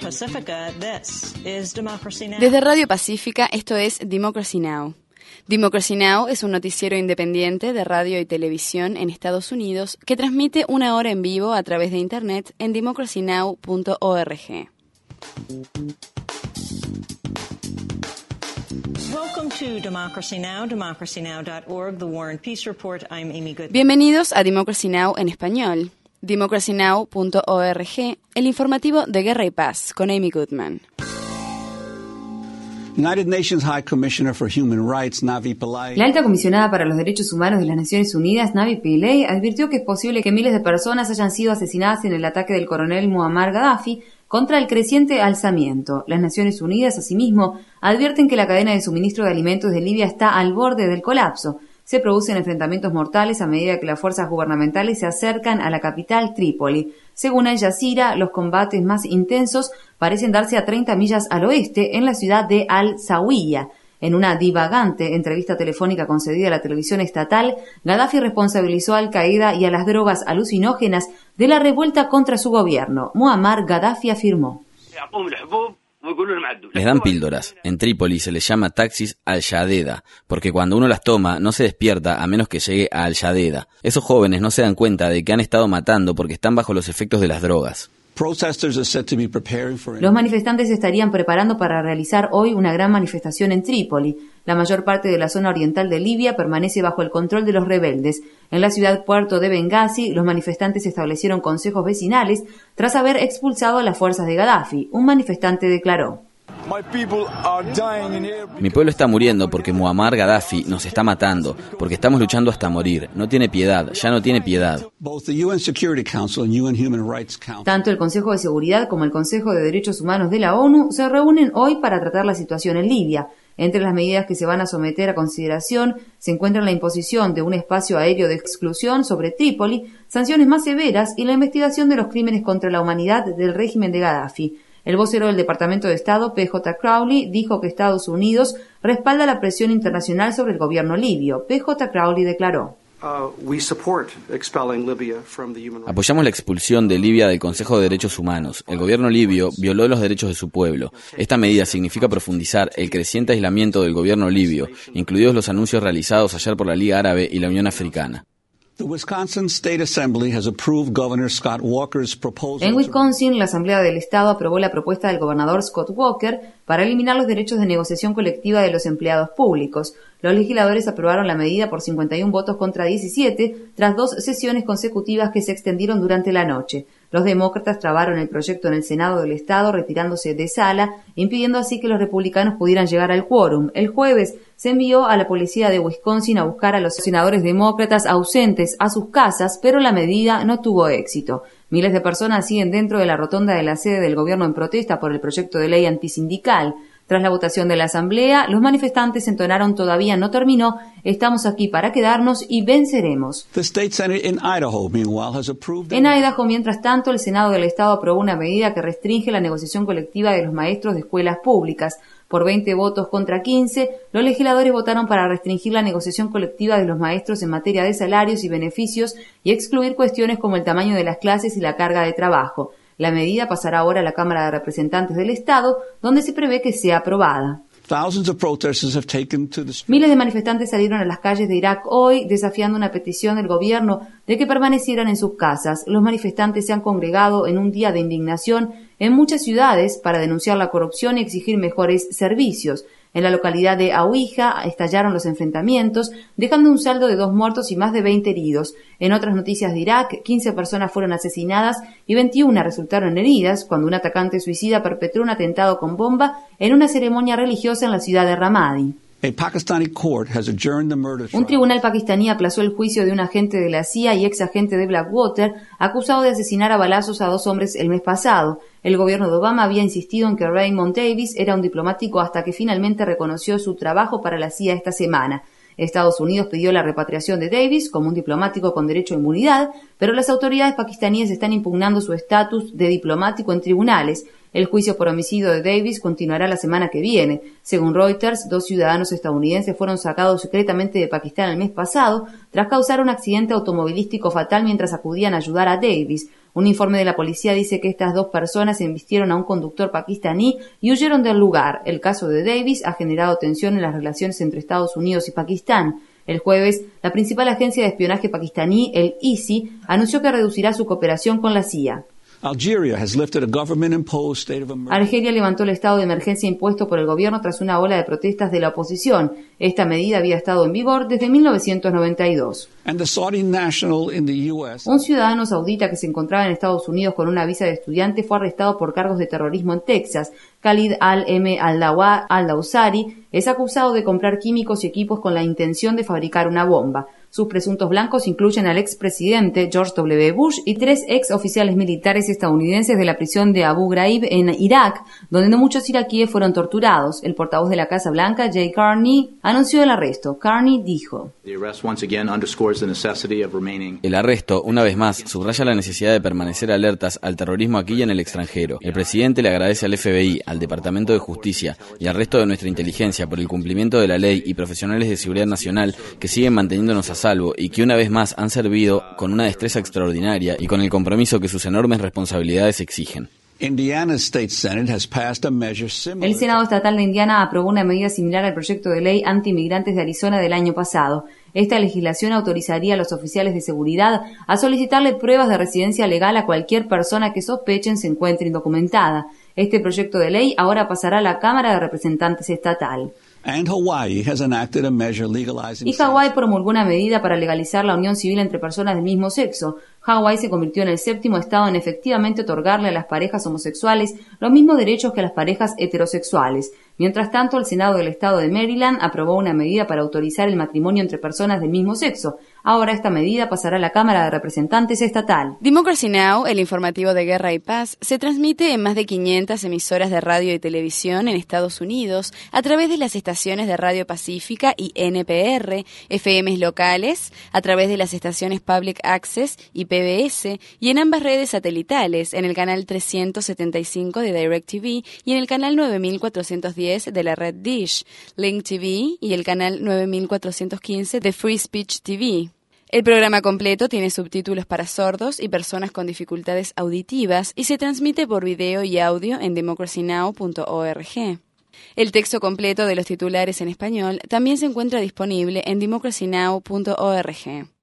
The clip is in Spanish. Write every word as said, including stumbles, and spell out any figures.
Pacifica, this is Democracy Now! Desde Radio Pacífica, esto es Democracy Now! Democracy Now! Es un noticiero independiente de radio y televisión en Estados Unidos que transmite una hora en vivo a través de Internet en democracy now punto org. Welcome to Democracy Now!, democracy now dot org, the War and Peace Report. I'm Amy Goodman. Bienvenidos a Democracy Now! En español. democracy now punto org, el informativo de Guerra y Paz, con Amy Goodman. United Nations High Commissioner for Human Rights, Navi Pillay. La alta comisionada para los derechos humanos de las Naciones Unidas, Navi Pillay, advirtió que es posible que miles de personas hayan sido asesinadas en el ataque del coronel Muammar Gaddafi contra el creciente alzamiento. Las Naciones Unidas, asimismo, advierten que la cadena de suministro de alimentos de Libia está al borde del colapso. Se producen enfrentamientos mortales a medida que las fuerzas gubernamentales se acercan a la capital Trípoli. Según Al Jazeera, los combates más intensos parecen darse a treinta millas al oeste, en la ciudad de Al-Zawiya. En una divagante entrevista telefónica concedida a la televisión estatal, Gaddafi responsabilizó a Al-Qaeda y a las drogas alucinógenas de la revuelta contra su gobierno. Muammar Gaddafi afirmó: les dan píldoras. En Trípoli se les llama taxis al-Yadeda, porque cuando uno las toma no se despierta a menos que llegue a al-Yadeda. Esos jóvenes no se dan cuenta de que han estado matando porque están bajo los efectos de las drogas. Los manifestantes se estarían preparando para realizar hoy una gran manifestación en Trípoli. La mayor parte de la zona oriental de Libia permanece bajo el control de los rebeldes. En la ciudad puerto de Benghazi, los manifestantes establecieron consejos vecinales tras haber expulsado a las fuerzas de Gaddafi. Un manifestante declaró: mi pueblo está muriendo porque Muammar Gaddafi nos está matando, porque estamos luchando hasta morir. No tiene piedad, ya no tiene piedad. Tanto el Consejo de Seguridad como el Consejo de Derechos Humanos de la ONU se reúnen hoy para tratar la situación en Libia. Entre las medidas que se van a someter a consideración se encuentran la imposición de un espacio aéreo de exclusión sobre Trípoli, sanciones más severas y la investigación de los crímenes contra la humanidad del régimen de Gaddafi. El vocero del Departamento de Estado, P J Crowley, dijo que Estados Unidos respalda la presión internacional sobre el gobierno libio. P J Crowley declaró: apoyamos la expulsión de Libia del Consejo de Derechos Humanos. El gobierno libio violó los derechos de su pueblo. Esta medida significa profundizar el creciente aislamiento del gobierno libio, incluidos los anuncios realizados ayer por la Liga Árabe y la Unión Africana. En Wisconsin, la Asamblea del Estado aprobó la propuesta del gobernador Scott Walker para eliminar los derechos de negociación colectiva de los empleados públicos. Los legisladores aprobaron la medida por cincuenta y uno votos contra diecisiete, tras dos sesiones consecutivas que se extendieron durante la noche. Los demócratas trabaron el proyecto en el Senado del Estado, retirándose de sala, impidiendo así que los republicanos pudieran llegar al quórum. El jueves se envió a la policía de Wisconsin a buscar a los senadores demócratas ausentes a sus casas, pero la medida no tuvo éxito. Miles de personas siguen dentro de la rotonda de la sede del gobierno en protesta por el proyecto de ley antisindical. Tras la votación de la asamblea, los manifestantes entonaron "todavía no terminó, estamos aquí para quedarnos y venceremos". En Idaho, mientras tanto, el Senado del Estado aprobó una medida que restringe la negociación colectiva de los maestros de escuelas públicas. Por veinte votos contra quince, los legisladores votaron para restringir la negociación colectiva de los maestros en materia de salarios y beneficios y excluir cuestiones como el tamaño de las clases y la carga de trabajo. La medida pasará ahora a la Cámara de Representantes del Estado, donde se prevé que sea aprobada. Miles de manifestantes salieron a las calles de Irak hoy, desafiando una petición del gobierno de que permanecieran en sus casas. Los manifestantes se han congregado en un día de indignación en muchas ciudades para denunciar la corrupción y exigir mejores servicios. En la localidad de Aouija estallaron los enfrentamientos, dejando un saldo de dos muertos y más de veinte heridos. En otras noticias de Irak, quince personas fueron asesinadas y veintiuna resultaron heridas cuando un atacante suicida perpetró un atentado con bomba en una ceremonia religiosa en la ciudad de Ramadi. Un tribunal pakistaní aplazó el juicio de un agente de la C I A y ex agente de Blackwater acusado de asesinar a balazos a dos hombres el mes pasado. El gobierno de Obama había insistido en que Raymond Davis era un diplomático hasta que finalmente reconoció su trabajo para la C I A esta semana. Estados Unidos pidió la repatriación de Davis como un diplomático con derecho a inmunidad, pero las autoridades pakistaníes están impugnando su estatus de diplomático en tribunales. El juicio por homicidio de Davis continuará la semana que viene. Según Reuters, dos ciudadanos estadounidenses fueron sacados secretamente de Pakistán el mes pasado tras causar un accidente automovilístico fatal mientras acudían a ayudar a Davis. Un informe de la policía dice que estas dos personas embistieron a un conductor pakistaní y huyeron del lugar. El caso de Davis ha generado tensión en las relaciones entre Estados Unidos y Pakistán. El jueves, la principal agencia de espionaje pakistaní, el I S I, anunció que reducirá su cooperación con la C I A. Argelia levantó el estado de emergencia impuesto por el gobierno tras una ola de protestas de la oposición. Esta medida había estado en vigor desde mil novecientos noventa y dos. Un ciudadano saudita que se encontraba en Estados Unidos con una visa de estudiante fue arrestado por cargos de terrorismo en Texas. Khalid al-M al-Dawsari es acusado de comprar químicos y equipos con la intención de fabricar una bomba. Sus presuntos blancos incluyen al expresidente George W. Bush y tres ex oficiales militares estadounidenses de la prisión de Abu Ghraib en Irak, donde muchos iraquíes fueron torturados. El portavoz de la Casa Blanca, Jay Carney, anunció el arresto. Carney dijo: El arresto, una vez más, subraya la necesidad de permanecer alertas al terrorismo aquí y en el extranjero. El presidente le agradece al F B I, al Departamento de Justicia y al resto de nuestra inteligencia por el cumplimiento de la ley y profesionales de seguridad nacional que siguen manteniéndonos a salvo y que una vez más han servido con una destreza extraordinaria y con el compromiso que sus enormes responsabilidades exigen. El Senado Estatal de Indiana aprobó una medida similar al proyecto de ley anti-inmigrantes de Arizona del año pasado. Esta legislación autorizaría a los oficiales de seguridad a solicitarle pruebas de residencia legal a cualquier persona que sospechen se encuentre indocumentada. Este proyecto de ley ahora pasará a la Cámara de Representantes estatal. Y Hawái promulgó una medida para legalizar la unión civil entre personas del mismo sexo. Hawái se convirtió en el séptimo estado en efectivamente otorgarle a las parejas homosexuales los mismos derechos que a las parejas heterosexuales. Mientras tanto, el Senado del estado de Maryland aprobó una medida para autorizar el matrimonio entre personas del mismo sexo. Ahora esta medida pasará a la Cámara de Representantes estatal. Democracy Now!, el informativo de Guerra y Paz, se transmite en más de quinientas emisoras de radio y televisión en Estados Unidos a través de las estaciones de Radio Pacífica y N P R, F Ms locales, a través de las estaciones Public Access y P B S, y en ambas redes satelitales, en el canal trescientos setenta y cinco de DirecTV y en el canal nueve mil cuatrocientos diez de la red Dish, Link T V y el canal nueve mil cuatrocientos quince de Free Speech T V. El programa completo tiene subtítulos para sordos y personas con dificultades auditivas y se transmite por video y audio en democracy now punto org. El texto completo de los titulares en español también se encuentra disponible en democracy now punto org.